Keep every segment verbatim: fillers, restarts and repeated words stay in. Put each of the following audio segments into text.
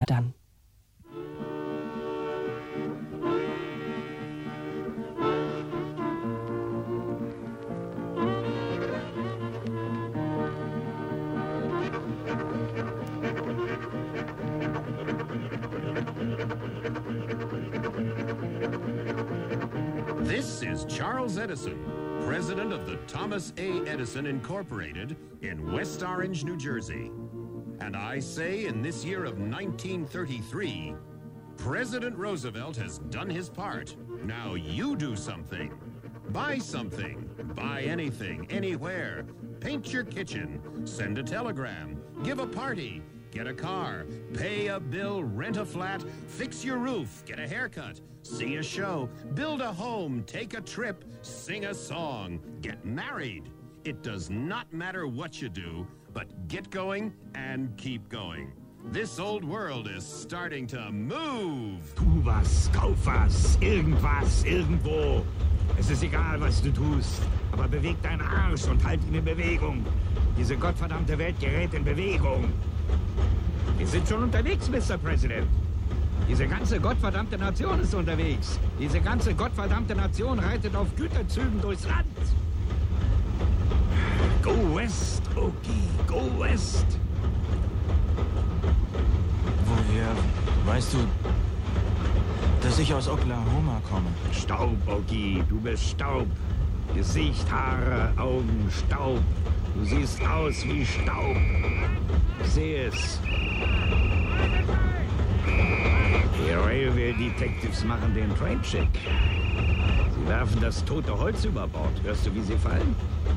dann. This is Charles Edison, president of the Thomas A. Edison Incorporated in West Orange, New Jersey. And I say in this year of nineteen thirty-three, President Roosevelt has done his part. Now you do something. Buy something. Buy anything, anywhere. Paint your kitchen. Send a telegram. Give a party. Get a car. Pay a bill. Rent a flat. Fix your roof. Get a haircut. See a show. Build a home. Take a trip. Sing a song. Get married. It does not matter what you do, but get going and keep going. This old world is starting to move. Tu was, kauf was, irgendwas, irgendwo. Es ist egal, was du tust, aber beweg deinen Arsch und halt ihn in Bewegung. Diese gottverdammte Welt gerät in Bewegung. Wir sind schon unterwegs, Mister President. Diese ganze gottverdammte Nation ist unterwegs. Diese ganze gottverdammte Nation reitet auf Güterzügen durchs Land. Go west, Okie, go west. Woher weißt du, dass ich aus Oklahoma komme? Staub, Okie, du bist Staub. Gesicht, Haare, Augen, Staub. Du siehst aus wie Staub. Ich sehe es. Die Railway Detectives machen den Traincheck. Sie werfen das tote Holz über Bord. Hörst du, wie sie fallen?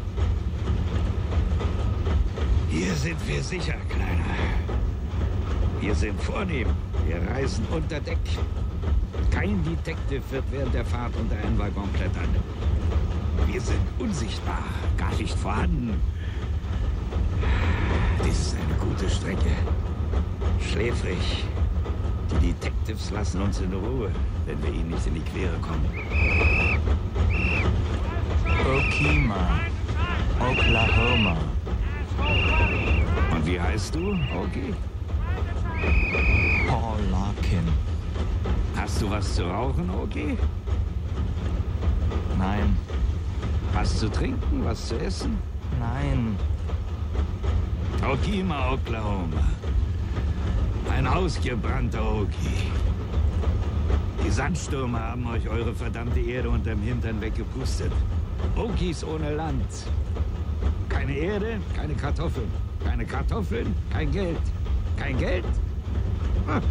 Hier sind wir sicher, Kleiner. Wir sind vornehm. Wir reisen unter Deck. Kein Detective wird während der Fahrt unter einen Waggon klettern. Wir sind unsichtbar, gar nicht vorhanden. Dies ist eine gute Strecke. Schläfrig. Die Detectives lassen uns in Ruhe, wenn wir ihnen nicht in die Quere kommen. Okima, Oklahoma. Und wie heißt du, Okie? Paul Larkin. Hast du was zu rauchen, Okie? Nein, Was zu trinken, was zu essen? nein. Okima, Oklahoma. Ein ausgebrannter Okie. Die Sandstürme haben euch eure verdammte Erde unterm Hintern weggepustet. Okies ohne Land. Keine Erde, keine Kartoffeln. Keine Kartoffeln, kein Geld. Kein Geld? Hm.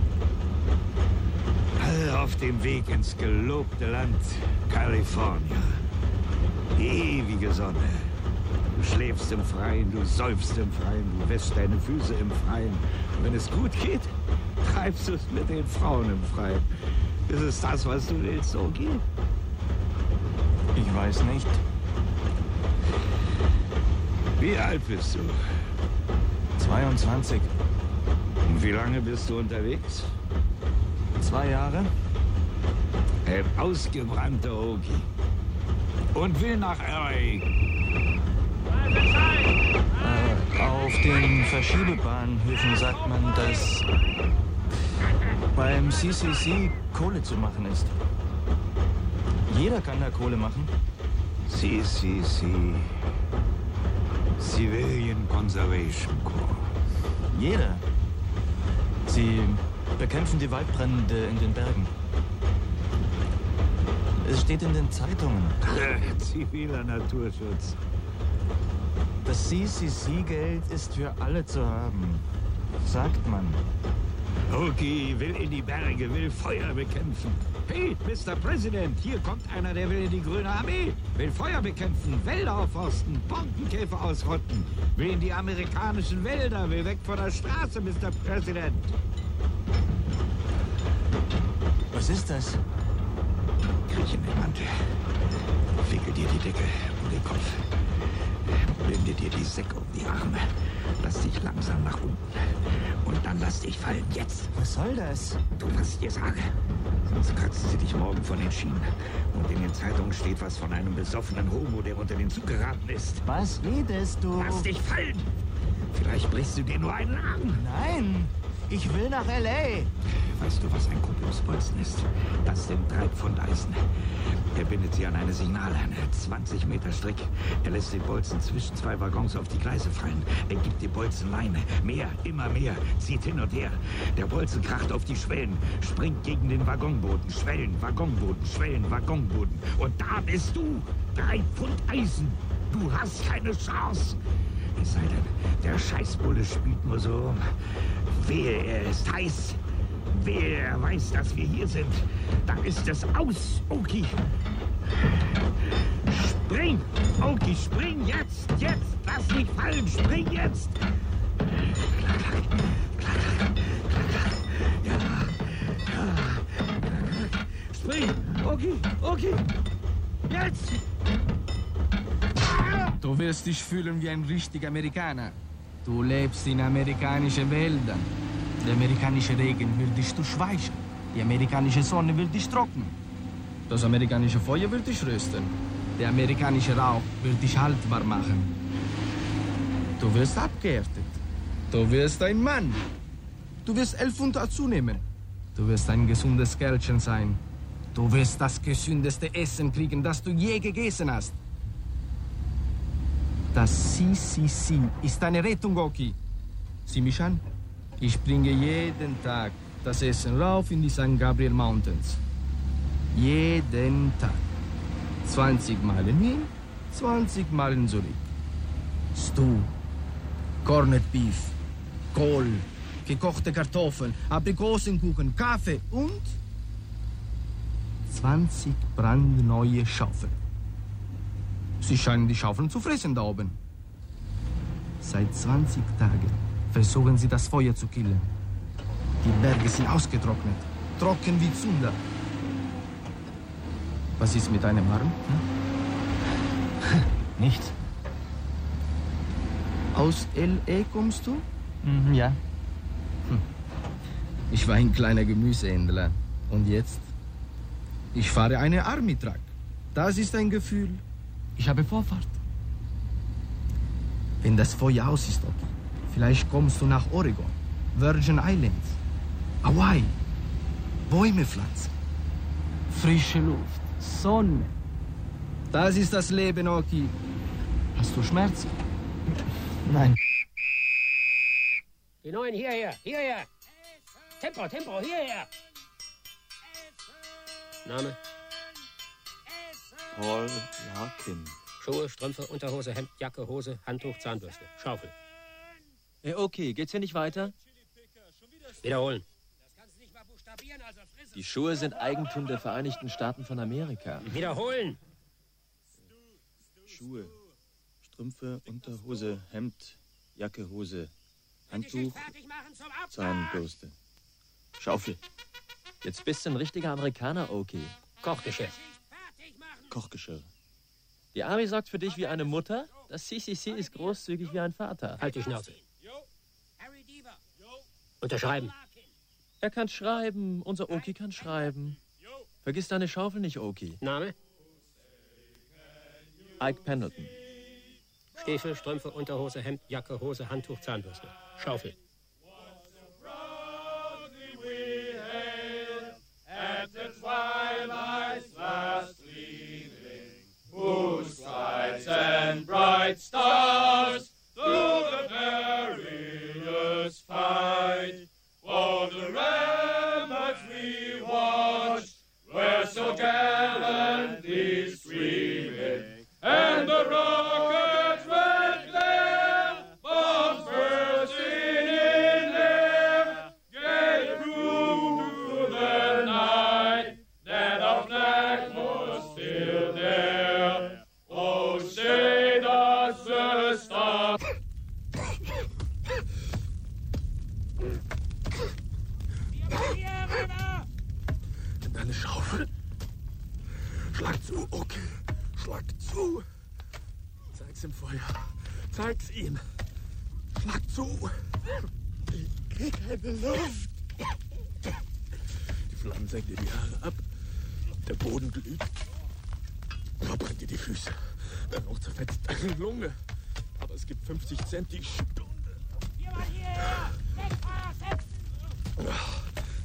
Alle auf dem Weg ins gelobte Land California. Die ewige Sonne. Du schläfst im Freien, du säufst im Freien, du wäschst deine Füße im Freien. Und wenn es gut geht, treibst du es mit den Frauen im Freien. Ist es das, was du willst, Okie? Ich weiß nicht. Wie alt bist du? zweiundzwanzig. Und wie lange bist du unterwegs? Zwei Jahre? Ein ausgebrannter Okie. Und will nach L A. Äh, auf den Verschiebebahnhöfen sagt man, dass beim C C C Kohle zu machen ist. Jeder kann da Kohle machen. C C C. Civilian Conservation Corps. Jeder. Sie bekämpfen die Waldbrände in den Bergen. Es steht in den Zeitungen. Ziviler Naturschutz. Das C C C-Geld ist für alle zu haben, sagt man. Okie will in die Berge, will Feuer bekämpfen. Hey, Mister President, hier kommt einer, der will in die Grüne Armee. Will Feuer bekämpfen, Wälder aufforsten, Borkenkäfer ausrotten. Will in die amerikanischen Wälder, will weg von der Straße, Mister President. Was ist das? Kriech in den Mantel. Wickel dir die Decke um den Kopf. Binde dir die Säcke um die Arme. Lass dich langsam nach unten. Und dann lass dich fallen. Jetzt. Was soll das? Tu, was ich dir sage. Sonst kratzen sie dich morgen von den Schienen. Und in den Zeitungen steht was von einem besoffenen Homo, der unter den Zug geraten ist. Was redest du? Lass dich fallen. Vielleicht brichst du dir nur einen Arm. Nein. Ich will nach L A. Weißt du, was ein Kupplungsbolzen ist? Das sind drei Pfund Eisen. Er bindet sie an eine Signalleine, zwanzig Meter Strick. Er lässt den Bolzen zwischen zwei Waggons auf die Gleise fallen. Er gibt die Bolzenleine. Mehr, immer mehr, zieht hin und her. Der Bolzen kracht auf die Schwellen, springt gegen den Waggonboden. Schwellen, Waggonboden, Schwellen, Waggonboden. Und da bist du! Drei Pfund Eisen! Du hast keine Chance! Es sei denn, der Scheißbulle spielt nur so rum. Wehe, er ist heiß. Wehe, er weiß, dass wir hier sind. Dann ist es aus, Oki. Spring! Oki, spring jetzt! Jetzt! Lass dich fallen! Spring jetzt! Klack, klack, klack, klack, klack. Ja, ja, klack, klack. Spring! Oki, Oki! Jetzt! Du wirst dich fühlen wie ein richtiger Amerikaner. Du lebst in amerikanischen Wäldern. Der amerikanische Regen will dich durchweichen. Die amerikanische Sonne will dich trocknen. Das amerikanische Feuer will dich rösten. Der amerikanische Rauch will dich haltbar machen. Du wirst abgehärtet. Du wirst ein Mann. Du wirst elf Pfund zunehmen. Du wirst ein gesundes Kerlchen sein. Du wirst das gesündeste Essen kriegen, das du je gegessen hast. Das C C C ist deine Rettung, Oki. Sieh mich an. Ich bringe jeden Tag das Essen rauf in die Sankt Gabriel Mountains. Jeden Tag. zwanzig Meilen hin, zwanzig Meilen zurück. Stew, Corned Beef, Kohl, gekochte Kartoffeln, Aprikosenkuchen, Kaffee und zwanzig brandneue Schaufeln. Sie scheinen die Schaufeln zu fressen da oben. Seit zwanzig Tagen versuchen sie, das Feuer zu killen. Die Berge sind ausgetrocknet, trocken wie Zunder. Was ist mit deinem Arm? Hm? Nichts. Aus L A kommst du? Mhm, ja. Hm. Ich war ein kleiner Gemüsehändler. Und jetzt? Ich fahre eine Army-Truck. Das ist ein Gefühl. Ich habe Vorfahrt. Wenn das Feuer aus ist, okay. Vielleicht kommst du nach Oregon, Virgin Islands, Hawaii. Bäume pflanzen. Frische Luft, Sonne. Das ist das Leben, Oki. Hast du Schmerzen? Nein. Die Neuen hierher, hierher. Tempo, Tempo, hierher. Name? Paul Larkin. Schuhe, Strümpfe, Unterhose, Hemd, Jacke, Hose, Handtuch, Zahnbürste, Schaufel. Hey, okay, geht's hier nicht weiter? Wiederholen. Die Schuhe sind Eigentum der Vereinigten Staaten von Amerika. Wiederholen. Schuhe, Strümpfe, Unterhose, Hemd, Jacke, Hose, Handtuch, Zahnbürste, Schaufel. Jetzt bist du ein richtiger Amerikaner, okay. Kochgeschirr. Kochgeschirr. Die Army sorgt für dich wie eine Mutter. Das C C C ist großzügig wie ein Vater. Halt die Schnauze. Unterschreiben. Er kann schreiben. Unser Oki kann schreiben. Vergiss deine Schaufel nicht, Oki. Name? Ike Pendleton. Stiefel, Strümpfe, Unterhose, Hemd, Jacke, Hose, Handtuch, Zahnbürste. Schaufel. Lights and bright stars through the perilous fight. Oh, the ramparts we watched were so gallantly streaming, and the rockets red glare, bombs bursting in air, gave room to the night that our flag was still there. Oh, say does the star. Deine Schaufel? Schlag zu, okay. Schlag zu. Zeig's im Feuer. Zeig's ihm. Schlag zu. Ich krieg keine Luft. Die Flammen senken dir die Haare ab. Der Boden glüht. Verbrennt dir die Füße. Dann auch zerfetzt deine Lunge. Aber es gibt fünfzig Cent die Stunde.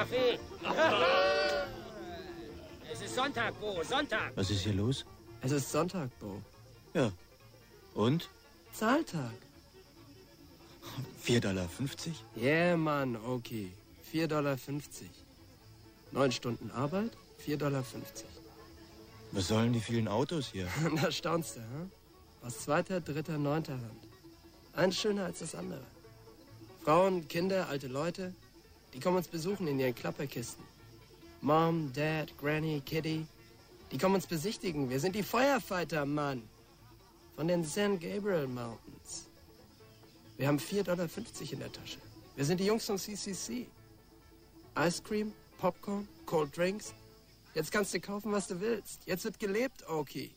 Kaffee? Es ist Sonntag, Bo, Sonntag. Was ist hier los? Es ist Sonntag, Bo. Ja. Und? Zahltag. vier Dollar fünfzig? Yeah, Mann, okay. vier Dollar fünfzig. Neun Stunden Arbeit, vier Dollar fünfzig. Was sollen die vielen Autos hier? Da staunst du, hm? Aus zweiter, dritter, neunter Hand. Eins schöner als das andere. Frauen, Kinder, alte Leute, die kommen uns besuchen in ihren Klapperkisten. Mom, Dad, Granny, Kitty, die kommen uns besichtigen. Wir sind die Firefighter, Mann. Von den San Gabriel Mountains. Wir haben vier Dollar fünfzig in der Tasche. Wir sind die Jungs von C C C. Ice Cream, Popcorn, Cold Drinks. Jetzt kannst du kaufen, was du willst. Jetzt wird gelebt, Oki.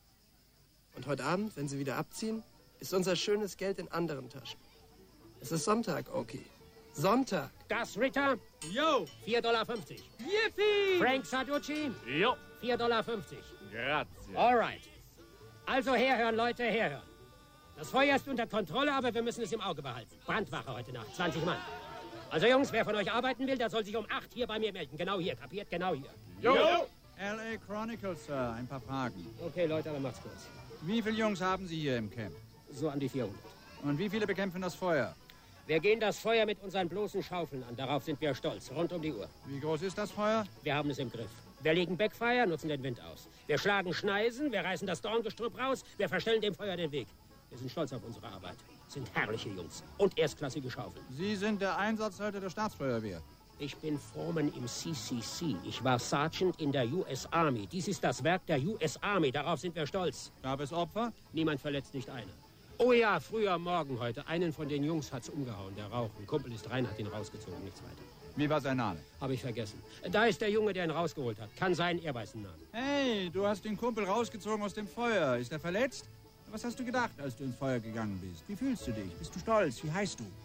Und heute Abend, wenn sie wieder abziehen, ist unser schönes Geld in anderen Taschen. Es ist Sonntag, Oki. Sonntag. Das Ritter? Jo. vier Dollar fünfzig. Yippie. Frank Sarducci? Jo. vier Dollar fünfzig. Grazie. Alright. Also herhören, Leute, herhören. Das Feuer ist unter Kontrolle, aber wir müssen es im Auge behalten. Brandwache heute Nacht, zwanzig Mann. Also Jungs, wer von euch arbeiten will, der soll sich um acht hier bei mir melden. Genau hier, kapiert? Genau hier. Jo. L A Chronicle, Sir. Ein paar Fragen. Okay, Leute, aber macht's kurz. Wie viele Jungs haben Sie hier im Camp? So an die vierhundert. Und wie viele bekämpfen das Feuer? Wir gehen das Feuer mit unseren bloßen Schaufeln an. Darauf sind wir stolz, rund um die Uhr. Wie groß ist das Feuer? Wir haben es im Griff. Wir legen Backfire, nutzen den Wind aus. Wir schlagen Schneisen, wir reißen das Dorngestrüpp raus, wir verstellen dem Feuer den Weg. Wir sind stolz auf unsere Arbeit. Sind herrliche Jungs und erstklassige Schaufeln. Sie sind der Einsatzleiter der Staatsfeuerwehr. Ich bin Foreman im C C C. Ich war Sergeant in der U S Army. Dies ist das Werk der U S Army. Darauf sind wir stolz. Gab es Opfer? Niemand verletzt, nicht einer. Oh ja, früher Morgen heute. Einen von den Jungs hat's umgehauen, der Rauch. Ein Kumpel ist rein, hat ihn rausgezogen, nichts weiter. Wie war sein Name? Habe ich vergessen. Da ist der Junge, der ihn rausgeholt hat. Kann sein, er weiß den Namen. Hey, du hast den Kumpel rausgezogen aus dem Feuer. Ist er verletzt? Was hast du gedacht, als du ins Feuer gegangen bist? Wie fühlst du dich? Bist du stolz? Wie heißt du?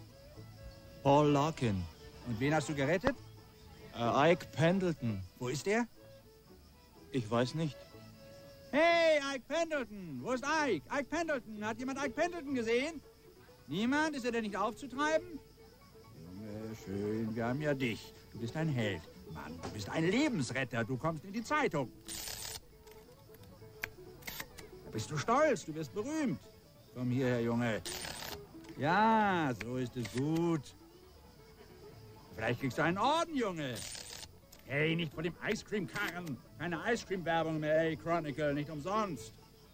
Paul Larkin. Und wen hast du gerettet? Äh, Ike Pendleton. Wo ist er? Ich weiß nicht. Hey, Ike Pendleton! Wo ist Ike? Ike Pendleton! Hat jemand Ike Pendleton gesehen? Niemand? Ist er denn nicht aufzutreiben? Junge, schön, wir haben ja dich. Du bist ein Held. Mann, du bist ein Lebensretter. Du kommst in die Zeitung. Da bist du stolz, du wirst berühmt. Komm hierher, Junge. Ja, so ist es gut. Vielleicht kriegst du einen Orden, Junge. Hey, nicht vor dem Ice Cream Karren. Keine Ice Cream Werbung mehr, ey, Chronicle, nicht umsonst.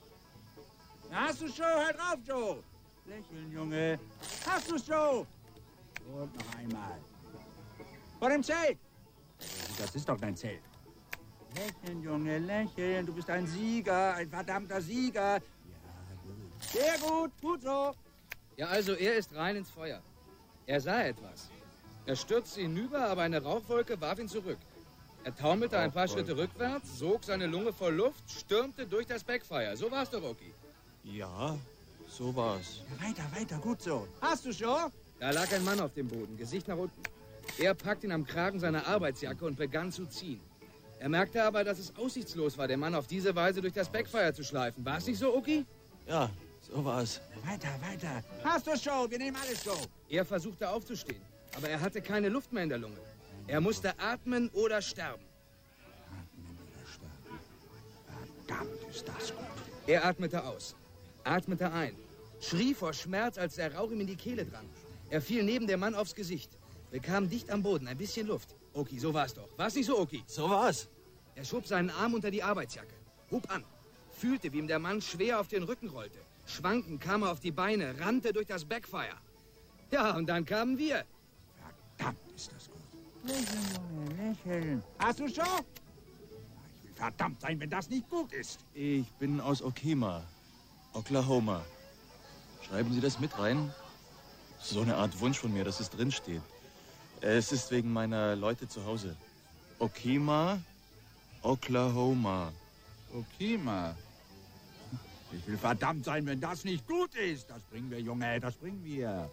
Na, hast du Joe? Hör drauf, Joe. Lächeln, Junge. Hast du Joe? Und noch einmal. Vor dem Zelt. Das ist doch dein Zelt. Lächeln, Junge, lächeln. Du bist ein Sieger, ein verdammter Sieger. Ja, gut. Sehr gut, gut so. Ja, also er ist rein ins Feuer. Er sah etwas. Er stürzte hinüber, aber eine Rauchwolke warf ihn zurück. Er taumelte ein paar Schritte rückwärts, sog seine Lunge voll Luft, stürmte durch das Backfire. So war's doch, Oki. Ja, so war's. Ja, weiter, weiter, gut so. Hast du schon? Da lag ein Mann auf dem Boden, Gesicht nach unten. Er packte ihn am Kragen seiner Arbeitsjacke und begann zu ziehen. Er merkte aber, dass es aussichtslos war, den Mann auf diese Weise durch das Backfire zu schleifen. War es nicht so, Oki? Ja, so war's. Weiter, weiter. Hast du schon? Wir nehmen alles so. Er versuchte aufzustehen, aber er hatte keine Luft mehr in der Lunge. Er musste atmen oder sterben. Atmen oder sterben. Verdammt, ist das gut. Er atmete aus, atmete ein, schrie vor Schmerz, als der Rauch ihm in die Kehle drang. Er fiel neben dem Mann aufs Gesicht, bekam dicht am Boden ein bisschen Luft. Oki, so war's doch. War's nicht so, Oki? So war's. Er schob seinen Arm unter die Arbeitsjacke, hob an, fühlte, wie ihm der Mann schwer auf den Rücken rollte. Schwankend kam er auf die Beine, rannte durch das Backfire. Ja, und dann kamen wir. Verdammt, ist das gut. Lächeln, Junge, lächeln. Hast du schon? Ich will verdammt sein, wenn das nicht gut ist. Ich bin aus Okima, Oklahoma. Schreiben Sie das mit rein? So eine Art Wunsch von mir, dass es drinsteht. Es ist wegen meiner Leute zu Hause. Okima, Oklahoma. Okima. Ich will verdammt sein, wenn das nicht gut ist. Das bringen wir, Junge, das bringen wir.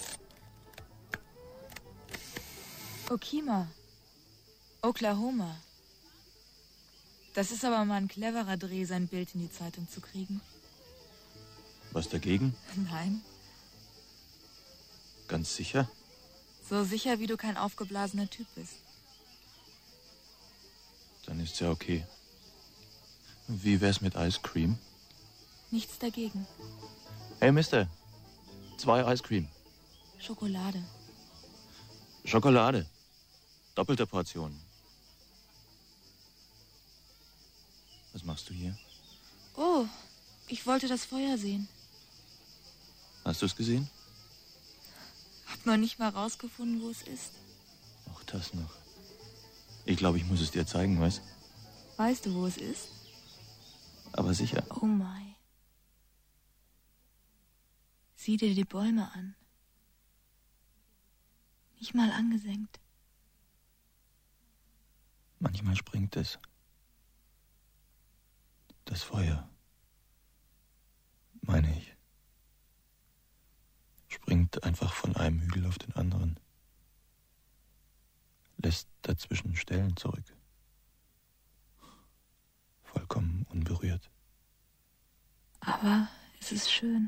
Okima. Oklahoma. Das ist aber mal ein cleverer Dreh, sein Bild in die Zeitung zu kriegen. Was dagegen? Nein. Ganz sicher? So sicher, wie du kein aufgeblasener Typ bist. Dann ist's ja okay. Wie wär's mit Ice Cream? Nichts dagegen. Hey, Mister. Zwei Ice Cream. Schokolade. Schokolade. Doppelte Portion. Was machst du hier? Oh, ich wollte das Feuer sehen. Hast du es gesehen? Hab noch nicht mal rausgefunden, wo es ist. Auch das noch. Ich glaube, ich muss es dir zeigen, weißt? Weißt du, wo es ist? Aber sicher. Oh my. Sieh dir die Bäume an. Nicht mal angesenkt. Manchmal springt es. Das Feuer, meine ich, springt einfach von einem Hügel auf den anderen, lässt dazwischen Stellen zurück, vollkommen unberührt. Aber es ist schön.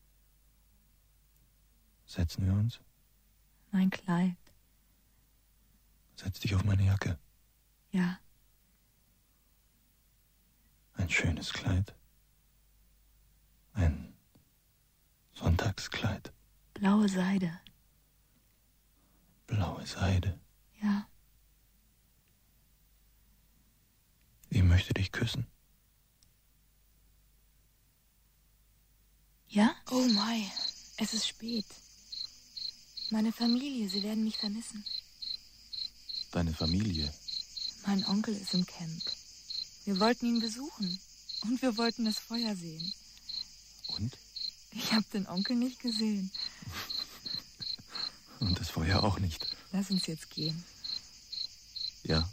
Setzen wir uns? Mein Kleid. Setz dich auf meine Jacke. Ja. Ein schönes Kleid. Ein Sonntagskleid. Blaue Seide. Blaue Seide. Ja. Ich möchte dich küssen. Ja? Oh my. Es ist spät. Meine Familie, sie werden mich vermissen. Deine Familie? Mein Onkel ist im Camp. Wir wollten ihn besuchen. Und wir wollten das Feuer sehen. Und? Ich habe den Onkel nicht gesehen. Und das Feuer auch nicht. Lass uns jetzt gehen. Ja.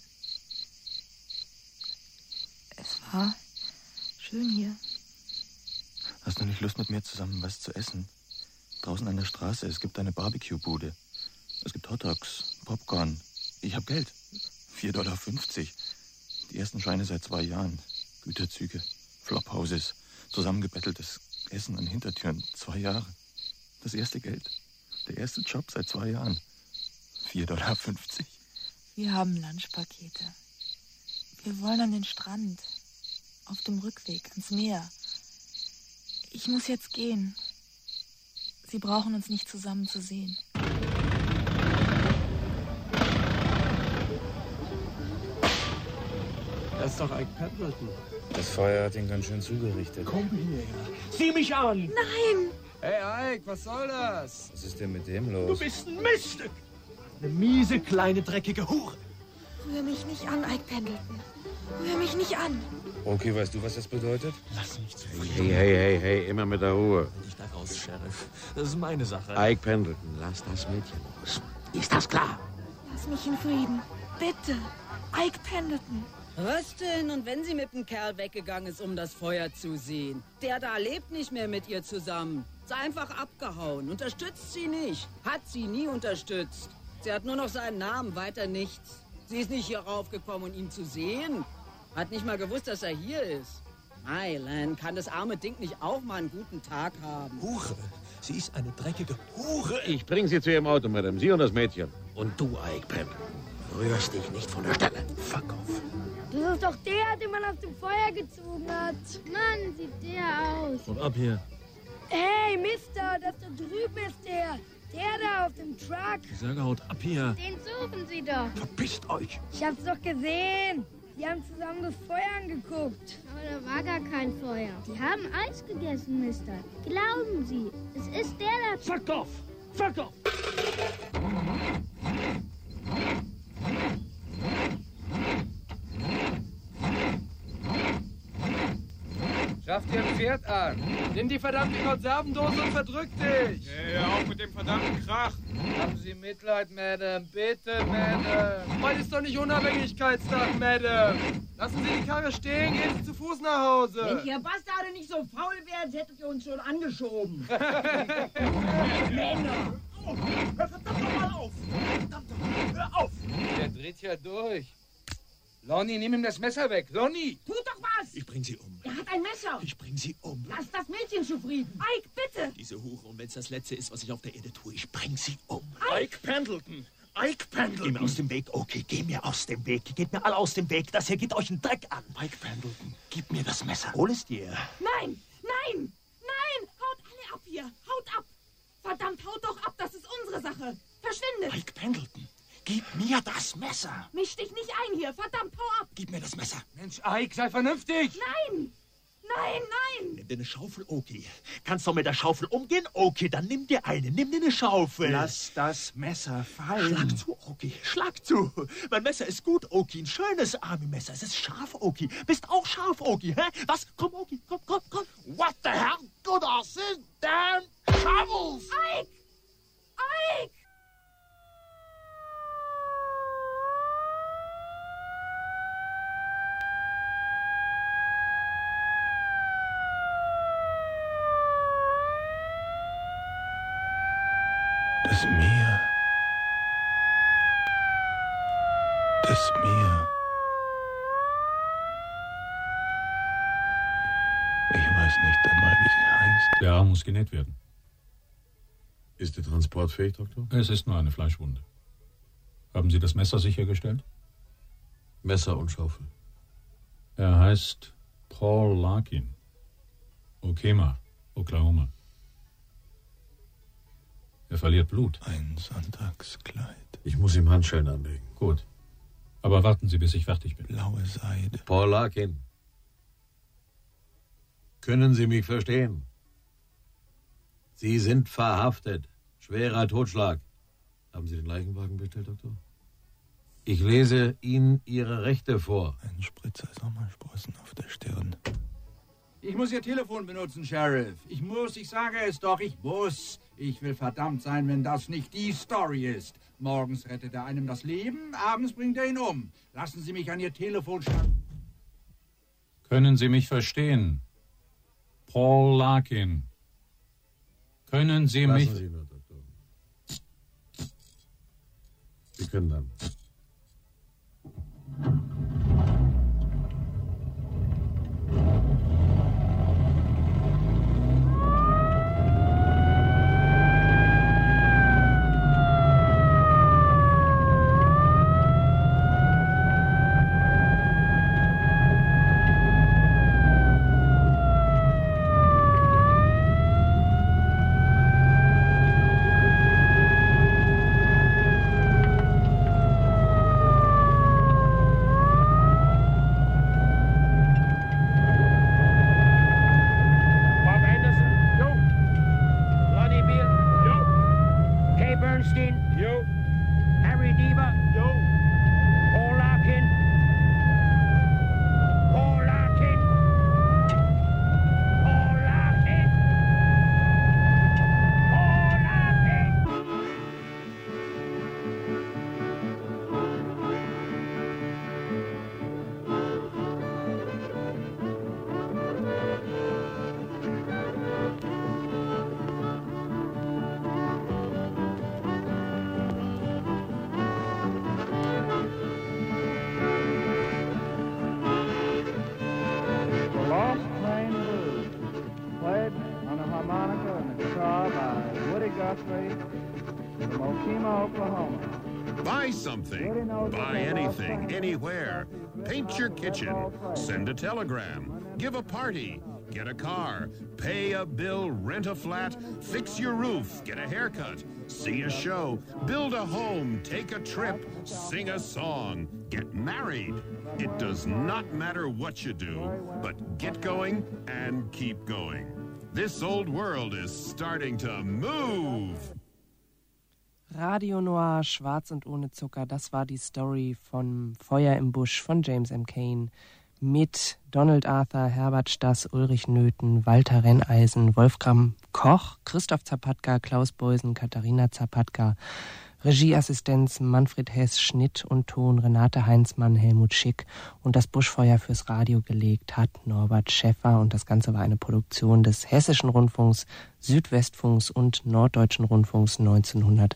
Es war schön hier. Hast du nicht Lust, mit mir zusammen was zu essen? Draußen an der Straße, es gibt eine Barbecue-Bude. Es gibt Hotdogs, Popcorn. Ich hab Geld. vier Dollar fünfzig. Die ersten Scheine seit zwei Jahren. Güterzüge, Flophouses, zusammengebetteltes Essen an Hintertüren. Zwei Jahre. Das erste Geld. Der erste Job seit zwei Jahren. vier Dollar fünfzig. Wir haben Lunchpakete. Wir wollen an den Strand. Auf dem Rückweg ans Meer. Ich muss jetzt gehen. Sie brauchen uns nicht zusammen zu sehen. Das ist doch Ike Pendleton. Das Feuer hat ihn ganz schön zugerichtet. Komm hierher. Sieh mich an! Nein! Hey Ike, was soll das? Was ist denn mit dem los? Du bist ein Miststück! Eine miese, kleine, dreckige Hure! Rühr mich nicht an, Ike Pendleton. Rühr mich nicht an. Okay, weißt du, was das bedeutet? Lass mich zu Hey, hey, hey, hey, immer mit der Ruhe. Nicht da raus, Sheriff. Das ist meine Sache. Ike Pendleton, lass das Mädchen los. Ist das klar? Lass mich in Frieden. Bitte. Ike Pendleton. Was denn? Und wenn sie mit dem Kerl weggegangen ist, um das Feuer zu sehen? Der da lebt nicht mehr mit ihr zusammen. Ist einfach abgehauen. Unterstützt sie nicht. Hat sie nie unterstützt. Sie hat nur noch seinen Namen, weiter nichts. Sie ist nicht hier raufgekommen, um ihn zu sehen. Hat nicht mal gewusst, dass er hier ist. Mylan, kann das arme Ding nicht auch mal einen guten Tag haben? Hure. Sie ist eine dreckige Hure. Ich bring sie zu ihrem Auto, Madame. Sie und das Mädchen. Und du, Ike Pendleton, rührst dich nicht von der Stelle. Fuck off. Das ist doch der, den man aus dem Feuer gezogen hat. Mann, sieht der aus. Und ab hier. Hey, Mister, das da drüben ist der. Der da auf dem Truck. Ich sage, haut ab hier. Den suchen Sie doch. Verpisst euch. Ich hab's doch gesehen. Die haben zusammen das Feuer angeguckt. Aber da war gar kein Feuer. Die haben Eis gegessen, Mister. Glauben Sie, es ist der da... Fuck off! Fuck off! Schaff dir ein Pferd an. Nimm die verdammte Konservendose und verdrück dich. Ja, auf mit dem verdammten Krach. Haben Sie Mitleid, Madame. Bitte, Madame. Heute ist doch nicht Unabhängigkeitstag, Madame. Lassen Sie die Karre stehen, gehen Sie zu Fuß nach Hause. Wenn ihr Bastarde nicht so faul wärt, hättet ihr uns schon angeschoben. Männer! Oh, hör verdammt doch mal auf! Verdammt doch, hör auf! Der dreht ja durch. Lonnie, nimm ihm das Messer weg. Lonnie! Tut doch was! Ich bring sie um. Er hat ein Messer. Ich bring sie um. Lass das Mädchen zufrieden. Ike, bitte! Diese Hure, und wenn es das Letzte ist, was ich auf der Erde tue, ich bring sie um. Ike, Ike Pendleton! Ike Pendleton! Geh mir aus dem Weg, okay, geh mir aus dem Weg. Geht mir alle aus dem Weg, das hier geht euch einen Dreck an. Ike Pendleton, gib mir das Messer. Hol es dir. Nein, nein, nein! Haut alle ab hier! Haut ab! Verdammt, haut doch ab, das ist unsere Sache! Verschwindet! Ike Pendleton, gib mir das Messer! Misch dich nicht ein hier! Verdammt, hau ab! Gib mir das Messer! Mensch, Ike, sei vernünftig! Nein! Nein, nein! Nimm dir eine Schaufel, Oki. Kannst du mit der Schaufel umgehen? Oki, dann nimm dir eine. Nimm dir eine Schaufel. Lass das Messer fallen. Schlag zu, Oki. Schlag zu. Mein Messer ist gut, Oki. Ein schönes Army-Messer. Es ist scharf, Oki. Bist auch scharf, Oki, hä? Was? Komm, Oki. Komm, komm, komm. What the hell good are these damn shovels? Ike! Ike! Das Meer. Das Meer. Ich weiß nicht einmal, wie sie heißt. Der Arm muss genäht werden. Ist er transportfähig, Doktor? Es ist nur eine Fleischwunde. Haben Sie das Messer sichergestellt? Messer und Schaufel. Er heißt Paul Larkin. Okema, Oklahoma. Er verliert Blut. Ein Sonntagskleid. Ich muss ihm Handschellen anlegen. Gut. Aber warten Sie, bis ich fertig bin. Blaue Seide. Paul Larkin. Können Sie mich verstehen? Sie sind verhaftet. Schwerer Totschlag. Haben Sie den Leichenwagen bestellt, Doktor? Ich lese Ihnen Ihre Rechte vor. Ein Spritzer Sommersprossen auf der Stirn. Ich muss Ihr Telefon benutzen, Sheriff. Ich muss, ich sage es doch, ich muss. Ich will verdammt sein, wenn das nicht die Story ist. Morgens rettet er einem das Leben, abends bringt er ihn um. Lassen Sie mich an Ihr Telefon schreiben. Können Sie mich verstehen? Paul Larkin. Können Sie Lassen mich... Sie nur, Doktor. Sie können dann. Buy something. Buy anything, anywhere. Paint your kitchen. Send a telegram. Give a party. Get a car. Pay a bill. Rent a flat. Fix your roof. Get a haircut. See a show. Build a home. Take a trip. Sing a song. Get married. It does not matter what you do, but get going and keep going. This old world is starting to move. Radio Noir, Schwarz und ohne Zucker, das war die Story von Feuer im Busch von James M. Cain mit Donald Arthur, Herbert Stass, Ulrich Nöthen, Walter Renneisen, Wolfram Koch, Christoph Zapatka, Klaus Beusen, Katharina Zapatka, Regieassistenz Manfred Hess, Schnitt und Ton Renate Heinzmann, Helmut Schick und das Buschfeuer fürs Radio gelegt hat Norbert Schäffer und das Ganze war eine Produktion des Hessischen Rundfunks, Südwestfunks und Norddeutschen Rundfunks neunzehnhundertneunundachtzig.